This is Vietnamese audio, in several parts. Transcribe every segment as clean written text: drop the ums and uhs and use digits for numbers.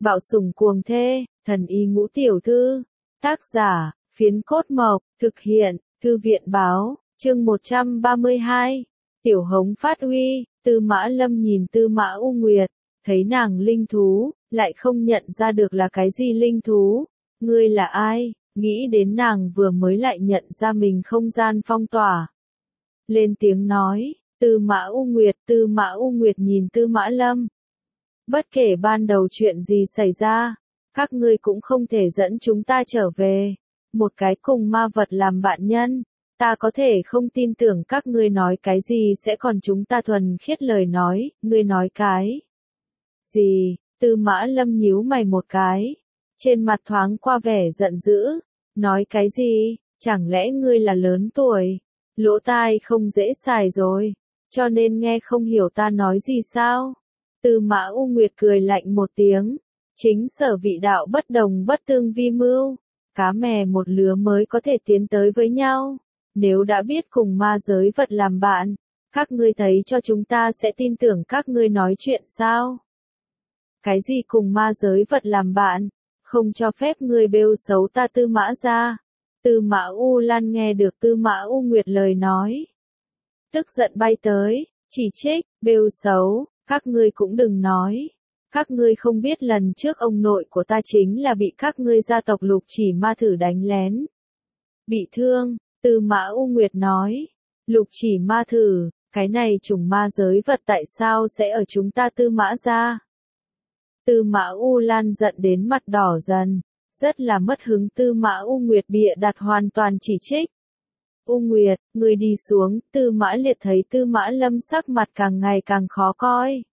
Bạo sủng cuồng thê, thần y ngũ tiểu thư. Tác giả, Phiến Cốt Mộc, thực hiện, Thư viện báo, chương 132. Tiểu Hống phát uy, Tư Mã Lâm nhìn Tư Mã U Nguyệt, thấy nàng linh thú, lại không nhận ra được là cái gì linh thú. Ngươi là ai? Nghĩ đến nàng vừa mới lại nhận ra mình không gian phong tỏa. Lên tiếng nói, Tư Mã U Nguyệt nhìn Tư Mã Lâm. Bất kể ban đầu chuyện gì xảy ra, các ngươi cũng không thể dẫn chúng ta trở về. Một cái cùng ma vật làm bạn nhân, ta có thể không tin tưởng các ngươi nói cái gì sẽ còn chúng ta thuần khiết lời nói, ngươi nói cái gì? Tư Mã Lâm nhíu mày một cái, trên mặt thoáng qua vẻ giận dữ, nói cái gì, chẳng lẽ ngươi là lớn tuổi, lỗ tai không dễ xài rồi, cho nên nghe không hiểu ta nói gì sao? Tư Mã U Nguyệt cười lạnh một tiếng, chính sở vị đạo bất đồng bất tương vi mưu, cá mè một lứa mới có thể tiến tới với nhau, nếu đã biết cùng ma giới vật làm bạn, các ngươi thấy cho chúng ta sẽ tin tưởng các ngươi nói chuyện sao? Cái gì cùng ma giới vật làm bạn, không cho phép ngươi bêu xấu ta Tư Mã gia. Tư Mã U Lan nghe được Tư Mã U Nguyệt lời nói, tức giận bay tới, chỉ trích, bêu xấu, các ngươi cũng đừng nói. Các ngươi không biết lần trước ông nội của ta chính là bị các ngươi gia tộc Lục Chỉ Ma Thử đánh lén. Bị thương, Tư Mã U Nguyệt nói, Lục Chỉ Ma Thử, cái này chủng ma giới vật tại sao sẽ ở chúng ta Tư Mã gia? Tư Mã U Lan giận đến mặt đỏ dần, rất là mất hứng. Tư Mã U Nguyệt bịa đặt hoàn toàn chỉ trích. U Nguyệt, ngươi đi xuống. Tư Mã Liệt thấy Tư Mã Lâm sắc mặt càng ngày càng khó coi.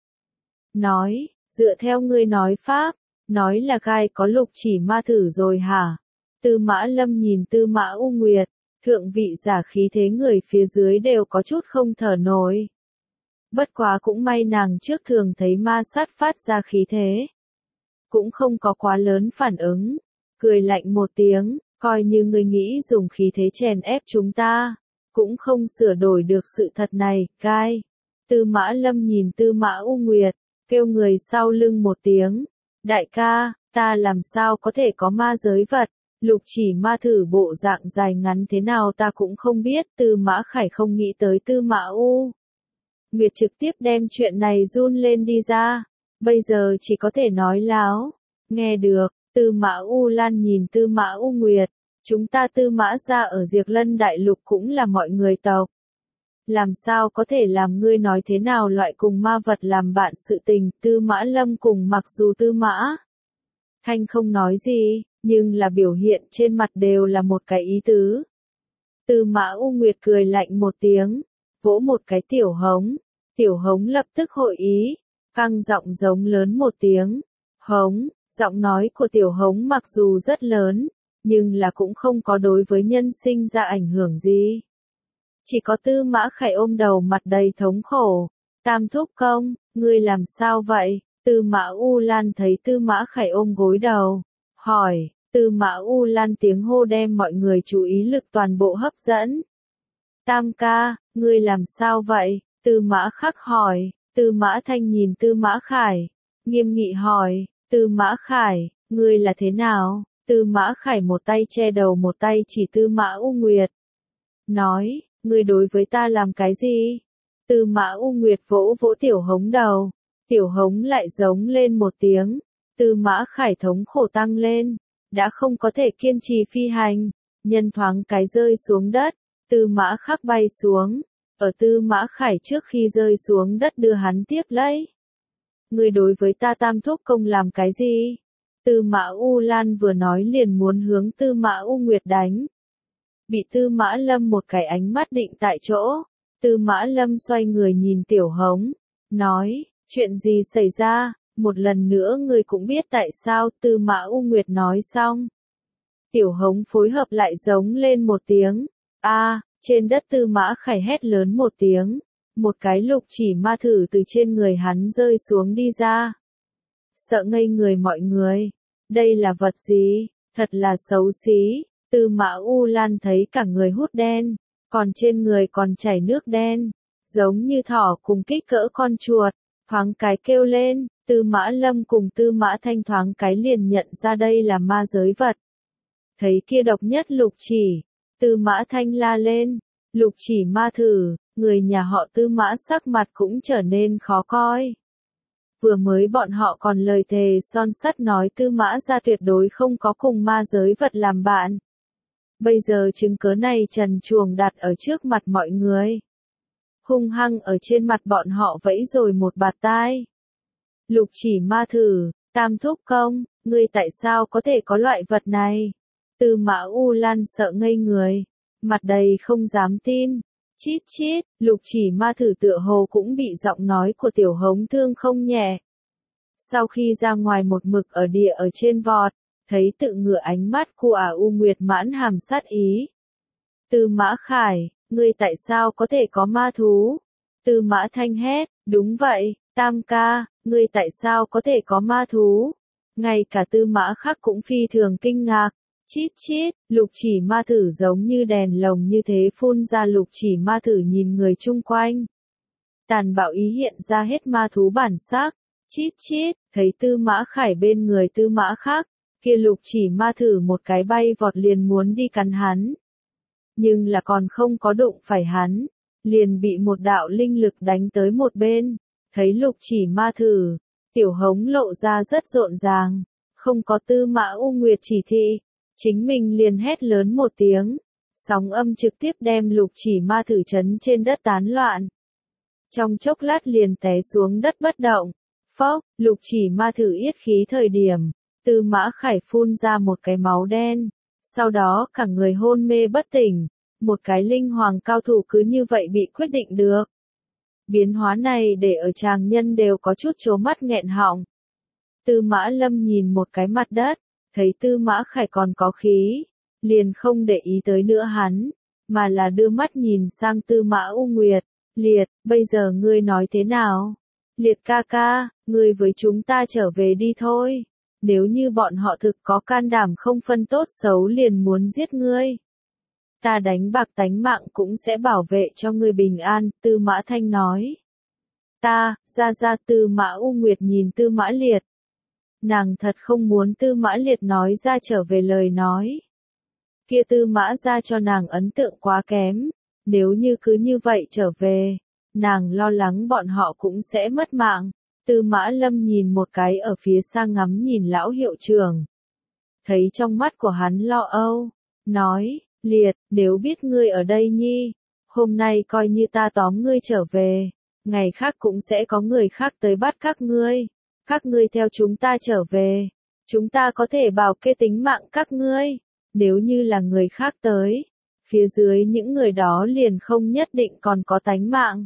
Nói, dựa theo ngươi nói pháp, nói là gai có Lục Chỉ Ma Thử rồi hả? Tư Mã Lâm nhìn Tư Mã U Nguyệt, thượng vị giả khí thế người phía dưới đều có chút không thở nổi. Bất quá cũng may nàng trước thường thấy ma sát phát ra khí thế, cũng không có quá lớn phản ứng, cười lạnh một tiếng, coi như ngươi nghĩ dùng khí thế chèn ép chúng ta, cũng không sửa đổi được sự thật này, gai. Tư Mã Lâm nhìn Tư Mã U Nguyệt, kêu người sau lưng một tiếng, đại ca, ta làm sao có thể có ma giới vật, Lục Chỉ Ma Thử bộ dạng dài ngắn thế nào ta cũng không biết. Tư Mã Khải không nghĩ tới Tư Mã U Nguyệt trực tiếp đem chuyện này run lên đi ra, bây giờ chỉ có thể nói láo. Nghe được, Tư Mã U Lan nhìn Tư Mã U Nguyệt, chúng ta Tư Mã gia ở Diệp Lân Đại Lục cũng là mọi người tộc. Làm sao có thể làm ngươi nói thế nào loại cùng ma vật làm bạn sự tình? Tư Mã Lâm cùng mặc dù Tư Mã Thanh không nói gì, nhưng là biểu hiện trên mặt đều là một cái ý tứ. Tư Mã U Nguyệt cười lạnh một tiếng, vỗ một cái Tiểu Hống. Tiểu Hống lập tức hội ý, căng giọng giống lớn một tiếng. Hống, giọng nói của Tiểu Hống mặc dù rất lớn, nhưng là cũng không có đối với nhân sinh ra ảnh hưởng gì. Chỉ có Tư Mã Khải ôm đầu mặt đầy thống khổ. Tam thúc công, ngươi làm sao vậy? Tư Mã U Lan thấy Tư Mã Khải ôm gối đầu, hỏi. Tư Mã U Lan tiếng hô đem mọi người chú ý lực toàn bộ hấp dẫn. Tam ca, ngươi làm sao vậy? Tư Mã Khắc hỏi. Tư Mã Thanh nhìn Tư Mã Khải, nghiêm nghị hỏi, Tư Mã Khải, ngươi là thế nào? Tư Mã Khải một tay che đầu một tay chỉ Tư Mã U Nguyệt. Nói, ngươi đối với ta làm cái gì? Tư Mã U Nguyệt vỗ vỗ Tiểu Hống đầu, Tiểu Hống lại giống lên một tiếng. Tư Mã Khải thống khổ tăng lên, đã không có thể kiên trì phi hành, nhân thoáng cái rơi xuống đất. Tư Mã Khắc bay xuống, ở Tư Mã Khải trước khi rơi xuống đất đưa hắn tiếp lấy. Ngươi đối với ta Tam thúc công làm cái gì? Tư Mã U Lan vừa nói liền muốn hướng Tư Mã U Nguyệt đánh. Bị Tư Mã Lâm một cái ánh mắt định tại chỗ. Tư Mã Lâm xoay người nhìn Tiểu Hống, nói, chuyện gì xảy ra? Một lần nữa ngươi cũng biết tại sao. Tư Mã U Nguyệt nói xong, Tiểu Hống phối hợp lại giống lên một tiếng. A, trên đất Tư Mã Khải hét lớn một tiếng, một cái Lục Chỉ Ma Thử từ trên người hắn rơi xuống đi ra. Sợ ngây người mọi người, đây là vật gì? Thật là xấu xí. Tư Mã U Lan thấy cả người hút đen, còn trên người còn chảy nước đen, giống như thỏ cùng kích cỡ con chuột, thoáng cái kêu lên. Tư Mã Lâm cùng Tư Mã Thanh thoáng cái liền nhận ra đây là ma giới vật. Thấy kia độc nhất lục chỉ, Tư Mã Thanh la lên, lục chỉ ma thử, người nhà họ Tư Mã sắc mặt cũng trở nên khó coi. Vừa mới bọn họ còn lời thề son sắt nói Tư Mã gia tuyệt đối không có cùng ma giới vật làm bạn. Bây giờ chứng cớ này trần truồng đặt ở trước mặt mọi người. Hung hăng ở trên mặt bọn họ vẫy rồi một bạt tai. Lục chỉ ma thử, Tam thúc công, ngươi tại sao có thể có loại vật này? Tư Mã U Lan sợ ngây người, mặt đầy không dám tin. Chít chít, lục chỉ ma thử tựa hồ cũng bị giọng nói của Tiểu Hống thương không nhẹ. Sau khi ra ngoài một mực ở địa ở trên vọt, thấy tự ngửa ánh mắt của U Nguyệt mãn hàm sát ý. Tư Mã Khải, ngươi tại sao có thể có ma thú? Tư Mã Thanh hét, đúng vậy, Tam ca, ngươi tại sao có thể có ma thú? Ngay cả Tư Mã Khắc cũng phi thường kinh ngạc. Chít chít, lục chỉ ma thử giống như đèn lồng như thế phun ra, lục chỉ ma thử nhìn người chung quanh. Tàn bạo ý hiện ra hết ma thú bản sắc. Chít chít, thấy Tư Mã Khải bên người Tư Mã Khắc, kia lục chỉ ma thử một cái bay vọt liền muốn đi cắn hắn. Nhưng là còn không có đụng phải hắn, liền bị một đạo linh lực đánh tới một bên. Thấy lục chỉ ma thử, Tiểu Hống lộ ra rất rộn ràng, không có Tư Mã U Nguyệt chỉ thị. Chính mình liền hét lớn một tiếng, sóng âm trực tiếp đem lục chỉ ma thử chấn trên đất tán loạn. Trong chốc lát liền té xuống đất bất động. Phốc, lục chỉ ma thử yết khí thời điểm, Tư Mã Khải phun ra một cái máu đen, sau đó cả người hôn mê bất tỉnh, một cái linh hoàng cao thủ cứ như vậy bị quyết định được. Biến hóa này để ở tràng nhân đều có chút trố mắt nghẹn họng. Tư Mã Lâm nhìn một cái mặt đất, thấy Tư Mã Khải còn có khí, liền không để ý tới nữa hắn, mà là đưa mắt nhìn sang Tư Mã U Nguyệt. Liệt, bây giờ ngươi nói thế nào? Liệt ca ca, ngươi với chúng ta trở về đi thôi. Nếu như bọn họ thực có can đảm không phân tốt xấu liền muốn giết ngươi, ta đánh bạc tánh mạng cũng sẽ bảo vệ cho ngươi bình an, Tư Mã Thanh nói. Ta, ra Tư Mã U Nguyệt nhìn Tư Mã Liệt. Nàng thật không muốn Tư Mã Liệt nói ra trở về lời nói. Kia Tư Mã ra cho nàng ấn tượng quá kém, nếu như cứ như vậy trở về, nàng lo lắng bọn họ cũng sẽ mất mạng. Tư Mã Lâm nhìn một cái ở phía xa ngắm nhìn lão hiệu trưởng. Thấy trong mắt của hắn lo âu, nói, Liệt, nếu biết ngươi ở đây nhi, hôm nay coi như ta tóm ngươi trở về, ngày khác cũng sẽ có người khác tới bắt các ngươi theo chúng ta trở về, chúng ta có thể bảo kê tính mạng các ngươi, nếu như là người khác tới, phía dưới những người đó liền không nhất định còn có tánh mạng.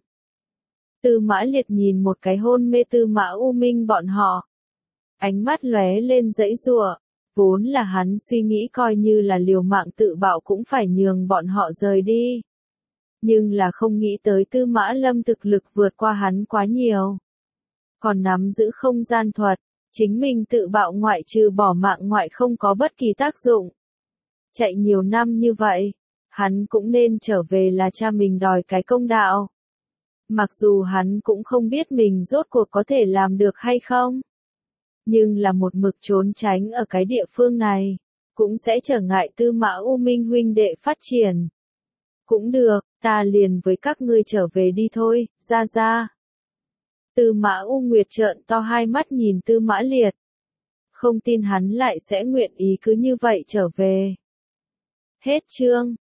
Tư Mã Liệt nhìn một cái hôn mê Tư Mã U Minh bọn họ, ánh mắt lóe lên giãy giụa, vốn là hắn suy nghĩ coi như là liều mạng tự bạo cũng phải nhường bọn họ rời đi. Nhưng là không nghĩ tới Tư Mã Lâm thực lực vượt qua hắn quá nhiều. Còn nắm giữ không gian thuật, chính mình tự bạo ngoại trừ bỏ mạng ngoại không có bất kỳ tác dụng. Chạy nhiều năm như vậy, hắn cũng nên trở về là cha mình đòi cái công đạo. Mặc dù hắn cũng không biết mình rốt cuộc có thể làm được hay không. Nhưng là một mực trốn tránh ở cái địa phương này, cũng sẽ trở ngại Tư Mã U Minh huynh đệ phát triển. Cũng được, ta liền với các ngươi trở về đi thôi, ra. Tư Mã U Nguyệt trợn to hai mắt nhìn Tư Mã Liệt. Không tin hắn lại sẽ nguyện ý cứ như vậy trở về. Hết chương.